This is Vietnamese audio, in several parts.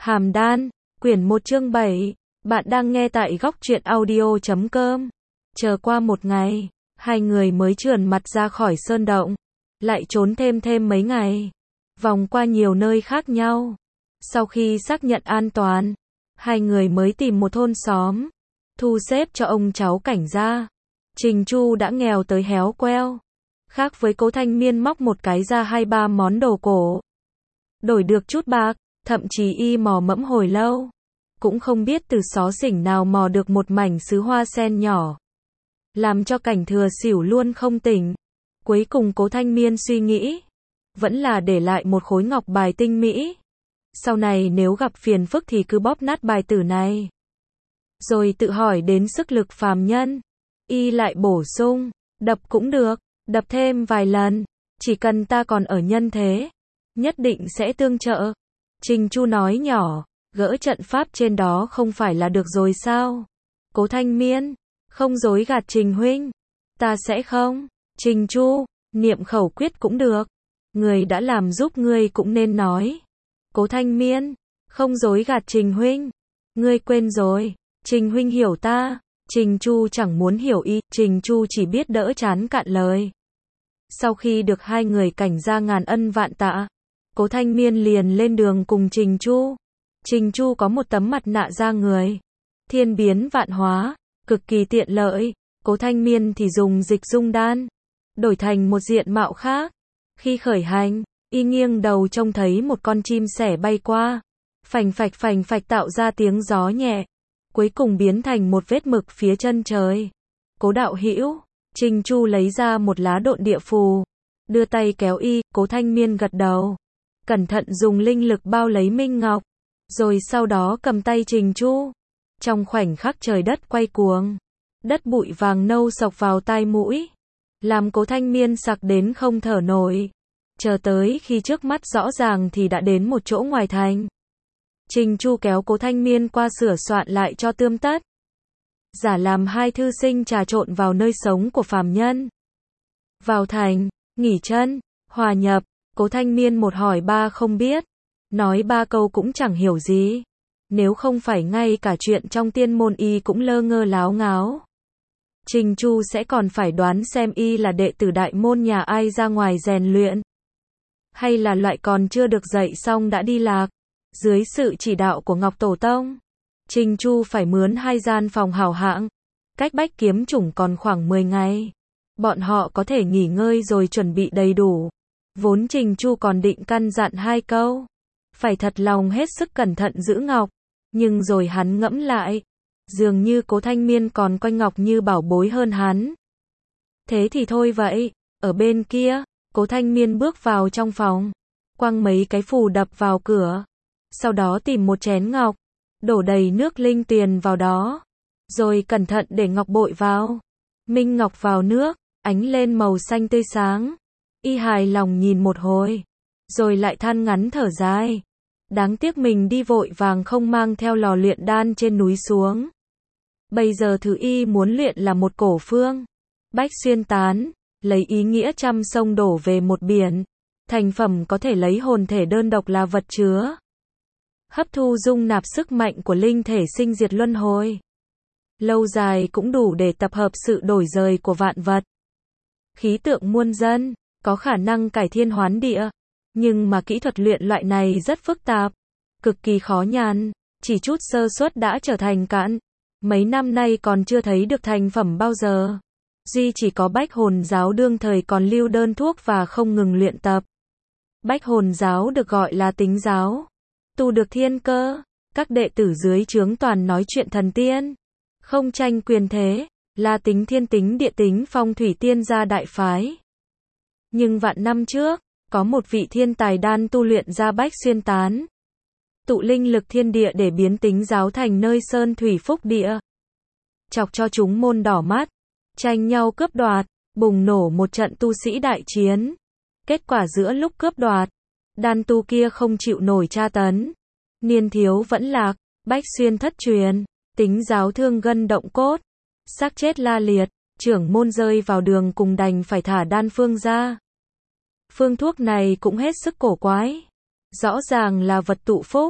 Hàm Đan, quyển 1 chương 7. Bạn đang nghe tại góc truyện audio.com. Chờ qua một ngày, hai người mới trườn mặt ra khỏi sơn động, lại trốn thêm mấy ngày, vòng qua nhiều nơi khác nhau. Sau khi xác nhận an toàn, hai người mới tìm một thôn xóm, thu xếp cho ông cháu Cảnh gia. Trình Chu đã nghèo tới héo queo. Khác với Cố Thanh Miên móc một cái ra 2-3 món đồ cổ, đổi được chút bạc, thậm chí y mò mẫm hồi lâu, cũng không biết từ xó xỉnh nào mò được một mảnh sứ hoa sen nhỏ, làm cho Cảnh thừa xỉu luôn không tỉnh. Cuối cùng Cố Thanh Miên suy nghĩ, vẫn là để lại một khối ngọc bài tinh mỹ. Sau này nếu gặp phiền phức thì cứ bóp nát bài tử này. Rồi tự hỏi đến sức lực phàm nhân, y lại bổ sung, đập cũng được, đập thêm vài lần, chỉ cần ta còn ở nhân thế, nhất định sẽ tương trợ. Trình Chu nói nhỏ, gỡ trận pháp trên đó không phải là được rồi sao? Cố Thanh Miên, không dối gạt Trình huynh, ta sẽ không. Trình Chu, niệm khẩu quyết cũng được, người đã làm giúp ngươi cũng nên nói. Cố Thanh Miên, không dối gạt Trình huynh, ngươi quên rồi, Trình huynh hiểu ta. Trình Chu chẳng muốn hiểu y, Trình Chu chỉ biết đỡ chán cạn lời. Sau khi được hai người Cảnh gia ngàn ân vạn tạ, Cố Thanh Miên liền lên đường cùng Trình Chu. Trình Chu có một tấm mặt nạ da người, thiên biến vạn hóa, cực kỳ tiện lợi. Cố Thanh Miên thì dùng dịch dung đan, đổi thành một diện mạo khác. Khi khởi hành, y nghiêng đầu trông thấy một con chim sẻ bay qua, phành phạch tạo ra tiếng gió nhẹ, cuối cùng biến thành một vết mực phía chân trời. Cố đạo hữu, Trình Chu lấy ra một lá độn địa phù, đưa tay kéo y. Cố Thanh Miên gật đầu, cẩn thận dùng linh lực bao lấy Minh Ngọc, rồi sau đó cầm tay Trình Chu. Trong khoảnh khắc trời đất quay cuồng, đất bụi vàng nâu xộc vào tai mũi, làm Cố Thanh Miên sặc đến không thở nổi. Chờ tới khi trước mắt rõ ràng thì đã đến một chỗ ngoài thành. Trình Chu kéo Cố Thanh Miên qua sửa soạn lại cho tươm tất, giả làm hai thư sinh trà trộn vào nơi sống của phàm nhân. Vào thành, nghỉ chân, hòa nhập, Cố Thanh Miên một hỏi ba không biết, nói ba câu cũng chẳng hiểu gì. Nếu không phải ngay cả chuyện trong tiên môn y cũng lơ ngơ láo ngáo, Trình Chu sẽ còn phải đoán xem y là đệ tử đại môn nhà ai ra ngoài rèn luyện, hay là loại còn chưa được dạy xong đã đi lạc. Dưới sự chỉ đạo của Ngọc Tổ Tông, Trình Chu phải mướn 2 gian phòng hảo hạng, cách Bách Kiếm Chủng còn khoảng 10 ngày. Bọn họ có thể nghỉ ngơi rồi chuẩn bị đầy đủ. Vốn Trình Chu còn định căn dặn 2 câu, phải thật lòng hết sức cẩn thận giữ Ngọc, nhưng rồi hắn ngẫm lại, dường như Cố Thanh Miên còn coi Ngọc như bảo bối hơn hắn. Thế thì thôi vậy. Ở bên kia, Cố Thanh Miên bước vào trong phòng, quăng mấy cái phù đập vào cửa, sau đó tìm một chén ngọc, đổ đầy nước linh tuyền vào đó, rồi cẩn thận để ngọc bội vào. Minh ngọc vào nước, ánh lên màu xanh tươi sáng. Y hài lòng nhìn một hồi, rồi lại than ngắn thở dài. Đáng tiếc mình đi vội vàng không mang theo lò luyện đan trên núi xuống. Bây giờ thứ y muốn luyện là một cổ phương Bách Xuyên Tán, lấy ý nghĩa trăm sông đổ về một biển. Thành phẩm có thể lấy hồn thể đơn độc là vật chứa, hấp thu dung nạp sức mạnh của linh thể sinh diệt luân hồi. Lâu dài cũng đủ để tập hợp sự đổi rời của vạn vật. Khí tượng muôn dân, có khả năng cải thiên hoán địa. Nhưng mà kỹ thuật luyện loại này rất phức tạp, cực kỳ khó nhằn, chỉ chút sơ suất đã trở thành cạn. Mấy năm nay còn chưa thấy được thành phẩm bao giờ. Duy chỉ có Bách Hồn giáo đương thời còn lưu đơn thuốc và không ngừng luyện tập. Bách Hồn giáo được gọi là tính giáo, tu được thiên cơ, các đệ tử dưới trướng toàn nói chuyện thần tiên, không tranh quyền thế, là tính thiên tính địa tính phong thủy tiên gia đại phái. Nhưng vạn năm trước, có một vị thiên tài đan tu luyện ra Bách Xuyên Tán, tụ linh lực thiên địa để biến tính giáo thành nơi sơn thủy phúc địa, chọc cho chúng môn đỏ mắt, tranh nhau cướp đoạt, bùng nổ một trận tu sĩ đại chiến. Kết quả giữa lúc cướp đoạt, đan tu kia không chịu nổi tra tấn, niên thiếu vẫn lạc, Bách Xuyên thất truyền, tính giáo thương gân động cốt, xác chết la liệt, trưởng môn rơi vào đường cùng đành phải thả đan phương ra. Phương thuốc này cũng hết sức cổ quái, rõ ràng là vật tụ phúc,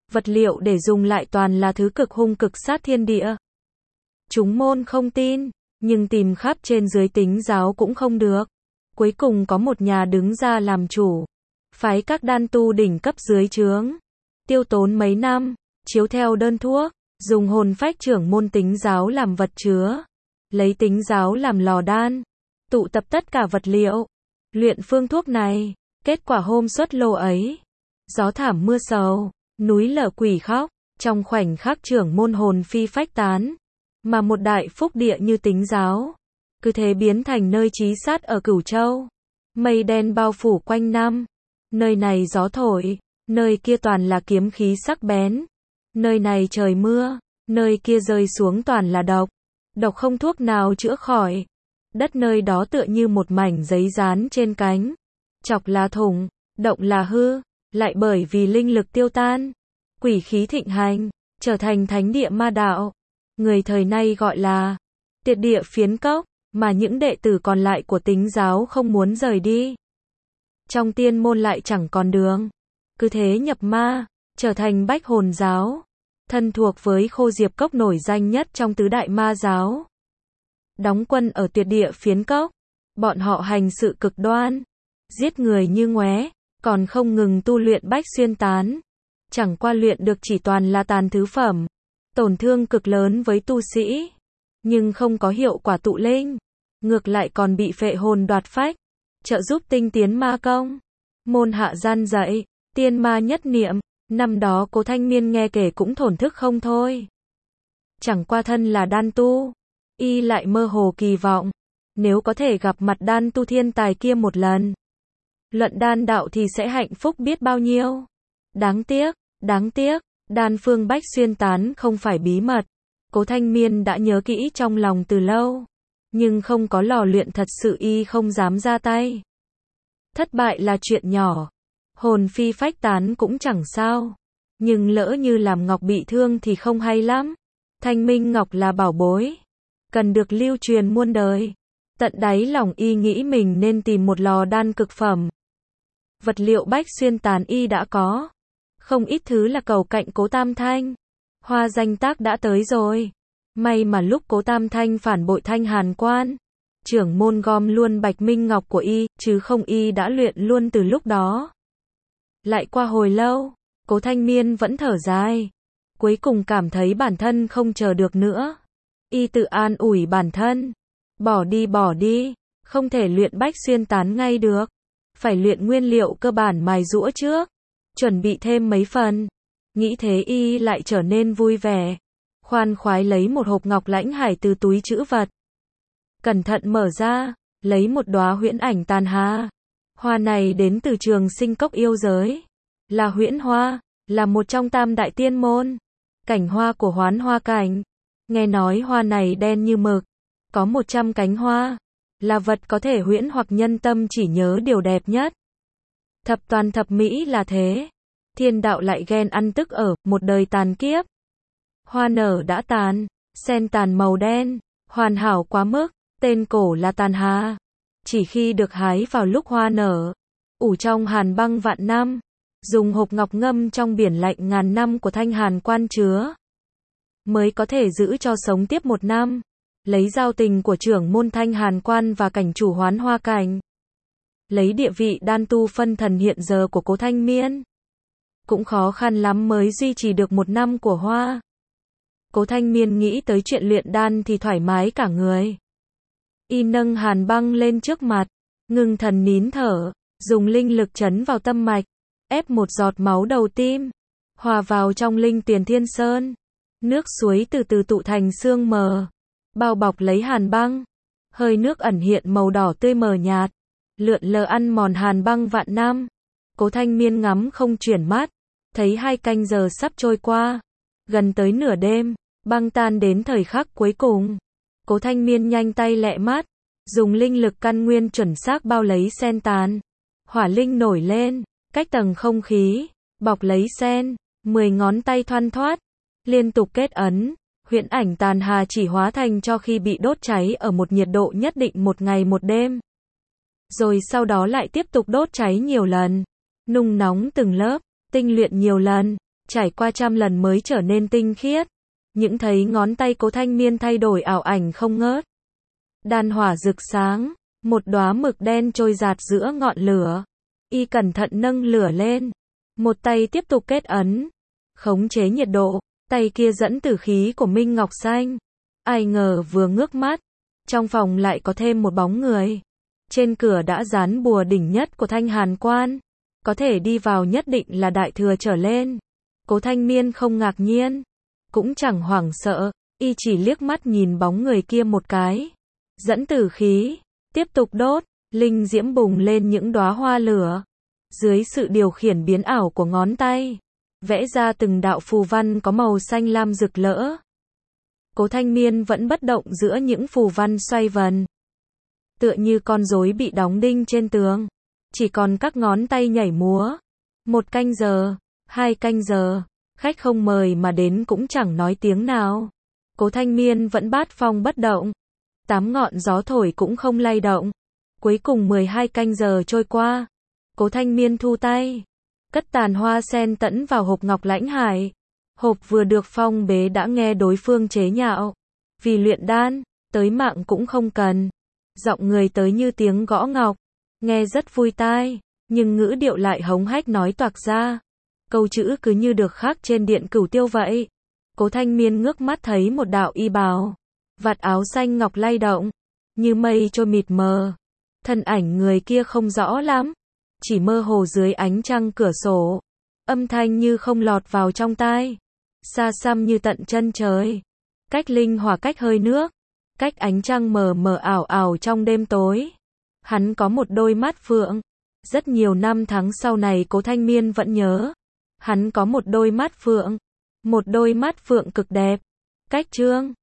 vật liệu để dùng lại toàn là thứ cực hung cực sát thiên địa. Chúng môn không tin, nhưng tìm khắp trên dưới Tính giáo cũng không được. Cuối cùng có một nhà đứng ra làm chủ, phái các đan tu đỉnh cấp dưới trướng, tiêu tốn mấy năm, chiếu theo đơn thuốc, dùng hồn phách trưởng môn Tính giáo làm vật chứa, lấy Tính giáo làm lò đan, tụ tập tất cả vật liệu, luyện phương thuốc này. Kết quả hôm xuất lô ấy, gió thảm mưa sầu, núi lở quỷ khóc, trong khoảnh khắc trưởng môn hồn phi phách tán, mà một đại phúc địa như Tính giáo, cứ thế biến thành nơi chí sát ở Cửu Châu. Mây đen bao phủ quanh năm, nơi này gió thổi, nơi kia toàn là kiếm khí sắc bén, nơi này trời mưa, nơi kia rơi xuống toàn là độc, độc không thuốc nào chữa khỏi. Đất nơi đó tựa như một mảnh giấy dán trên cánh, chọc là thủng, động là hư, lại bởi vì linh lực tiêu tan, quỷ khí thịnh hành, trở thành thánh địa ma đạo. Người thời nay gọi là Tiệt địa phiến cốc, mà những đệ tử còn lại của Tính giáo không muốn rời đi. Trong tiên môn lại chẳng còn đường, cứ thế nhập ma, trở thành Bách Hồn giáo, thân thuộc với Khô Diệp Cốc nổi danh nhất trong tứ đại ma giáo. Đóng quân ở Tuyệt địa phiến cốc, bọn họ hành sự cực đoan, giết người như ngoé, còn không ngừng tu luyện Bách Xuyên Tán. Chẳng qua luyện được chỉ toàn là tàn thứ phẩm, tổn thương cực lớn với tu sĩ, nhưng không có hiệu quả tụ linh, ngược lại còn bị phệ hồn đoạt phách, trợ giúp tinh tiến ma công. Môn hạ gian dạy, tiên ma nhất niệm, năm đó Cố Thanh Miên nghe kể cũng thổn thức không thôi. Chẳng qua thân là đan tu, y lại mơ hồ kỳ vọng, nếu có thể gặp mặt đan tu thiên tài kia một lần, luận đan đạo thì sẽ hạnh phúc biết bao nhiêu. Đáng tiếc, đan phương Bách Xuyên Tán không phải bí mật, Cố Thanh Miên đã nhớ kỹ trong lòng từ lâu, nhưng không có lò luyện thật sự y không dám ra tay. Thất bại là chuyện nhỏ, hồn phi phách tán cũng chẳng sao, nhưng lỡ như làm ngọc bị thương thì không hay lắm. Thanh minh ngọc là bảo bối, cần được lưu truyền muôn đời. Tận đáy lòng y nghĩ mình nên tìm một lò đan cực phẩm. Vật liệu Bách Xuyên Tán y đã có, không ít thứ là cầu cạnh Cố Tam Thanh. Hoa danh tác đã tới rồi. May mà lúc Cố Tam Thanh phản bội Thanh Hàn Quan, trưởng môn gom luôn Bạch Minh Ngọc của y, chứ không y đã luyện luôn từ lúc đó. Lại qua hồi lâu, Cố Thanh Miên vẫn thở dài, cuối cùng cảm thấy bản thân không chờ được nữa. Y tự an ủi bản thân, bỏ đi, không thể luyện Bách Xuyên Tán ngay được, phải luyện nguyên liệu cơ bản mài giũa trước, chuẩn bị thêm mấy phần. Nghĩ thế y lại trở nên vui vẻ, khoan khoái lấy một hộp ngọc lãnh hải từ túi trữ vật, cẩn thận mở ra, lấy một đóa huyễn ảnh tàn hà. Hoa này đến từ Trường Sinh Cốc yêu giới, là huyễn hoa, là một trong tam đại tiên môn, cảnh hoa của Hoán Hoa cảnh. Nghe nói hoa này đen như mực, có 100 cánh hoa, là vật có thể huyễn hoặc nhân tâm chỉ nhớ điều đẹp nhất. Thập toàn thập mỹ là thế, thiên đạo lại ghen ăn tức ở một đời tàn kiếp. Hoa nở đã tàn, sen tàn màu đen, hoàn hảo quá mức, tên cổ là tàn hà. Chỉ khi được hái vào lúc hoa nở, ủ trong hàn băng vạn năm, dùng hộp ngọc ngâm trong biển lạnh ngàn năm của Thanh Hàn Quan chứa, mới có thể giữ cho sống tiếp 1 năm. Lấy giao tình của trưởng môn Thanh Hàn Quan và cảnh chủ Hoán Hoa cảnh, lấy địa vị đan tu phân thần hiện giờ của Cố Thanh Miên, cũng khó khăn lắm mới duy trì được 1 năm của hoa. Cố Thanh Miên nghĩ tới chuyện luyện đan thì thoải mái cả người. Y nâng hàn băng lên trước mặt, ngưng thần nín thở, dùng linh lực chấn vào tâm mạch, ép một giọt máu đầu tim, hòa vào trong linh tiền thiên sơn. Nước suối từ từ tụ thành sương mờ, bao bọc lấy hàn băng, hơi nước ẩn hiện màu đỏ tươi mờ nhạt, lượn lờ ăn mòn hàn băng vạn năm. Cố Thanh Miên ngắm không chuyển mắt, thấy 2 canh giờ sắp trôi qua, gần tới nửa đêm, băng tan đến thời khắc cuối cùng. Cố Thanh Miên nhanh tay lẹ mắt, dùng linh lực căn nguyên chuẩn xác bao lấy sen tàn. Hỏa linh nổi lên, cách tầng không khí, bọc lấy sen, 10 ngón tay thoăn thoắt, liên tục kết ấn, huyễn ảnh tàn hà chỉ hóa thành cho khi bị đốt cháy ở một nhiệt độ nhất định 1 ngày 1 đêm. Rồi sau đó lại tiếp tục đốt cháy nhiều lần, nung nóng từng lớp, tinh luyện nhiều lần, trải qua trăm lần mới trở nên tinh khiết. Những thấy ngón tay Cố Thanh Miên thay đổi ảo ảnh không ngớt. Đàn hỏa rực sáng, một đóa mực đen trôi dạt giữa ngọn lửa. Y cẩn thận nâng lửa lên, một tay tiếp tục kết ấn, khống chế nhiệt độ, tay kia dẫn tử khí của Minh Ngọc Xanh. Ai ngờ vừa ngước mắt, trong phòng lại có thêm một bóng người. Trên cửa đã dán bùa đỉnh nhất của Thanh Hàn Quan, có thể đi vào nhất định là đại thừa trở lên. Cố Thanh Miên không ngạc nhiên, cũng chẳng hoảng sợ, y chỉ liếc mắt nhìn bóng người kia một cái, dẫn tử khí, tiếp tục đốt, linh diễm bùng lên những đóa hoa lửa. Dưới sự điều khiển biến ảo của ngón tay, vẽ ra từng đạo phù văn có màu xanh lam rực rỡ. Cố Thanh Miên vẫn bất động giữa những phù văn xoay vần, tựa như con rối bị đóng đinh trên tường, chỉ còn các ngón tay nhảy múa. 1 canh giờ, 2 canh giờ, khách không mời mà đến cũng chẳng nói tiếng nào. Cố Thanh Miên vẫn bát phong bất động, 8 ngọn gió thổi cũng không lay động. Cuối cùng 12 canh giờ trôi qua, Cố Thanh Miên thu tay, cất tàn hoa sen tẫn vào hộp ngọc lãnh hải. Hộp vừa được phong bế đã nghe đối phương chế nhạo, vì luyện đan, tới mạng cũng không cần. Giọng người tới như tiếng gõ ngọc, nghe rất vui tai, nhưng ngữ điệu lại hống hách nói toạc ra. Câu chữ cứ như được khắc trên điện cửu tiêu vậy. Cố Thanh Miên ngước mắt thấy một đạo y bào, vạt áo xanh ngọc lay động, như mây trôi mịt mờ. Thân ảnh người kia không rõ lắm, chỉ mơ hồ dưới ánh trăng cửa sổ. Âm thanh như không lọt vào trong tai, xa xăm như tận chân trời. Cách linh hỏa, cách hơi nước, cách ánh trăng mờ mờ ảo ảo trong đêm tối. Hắn có một đôi mắt phượng. Rất nhiều năm tháng sau này Cố Thanh Miên vẫn nhớ. Hắn có một đôi mắt phượng. Một đôi mắt phượng cực đẹp. Cách trương,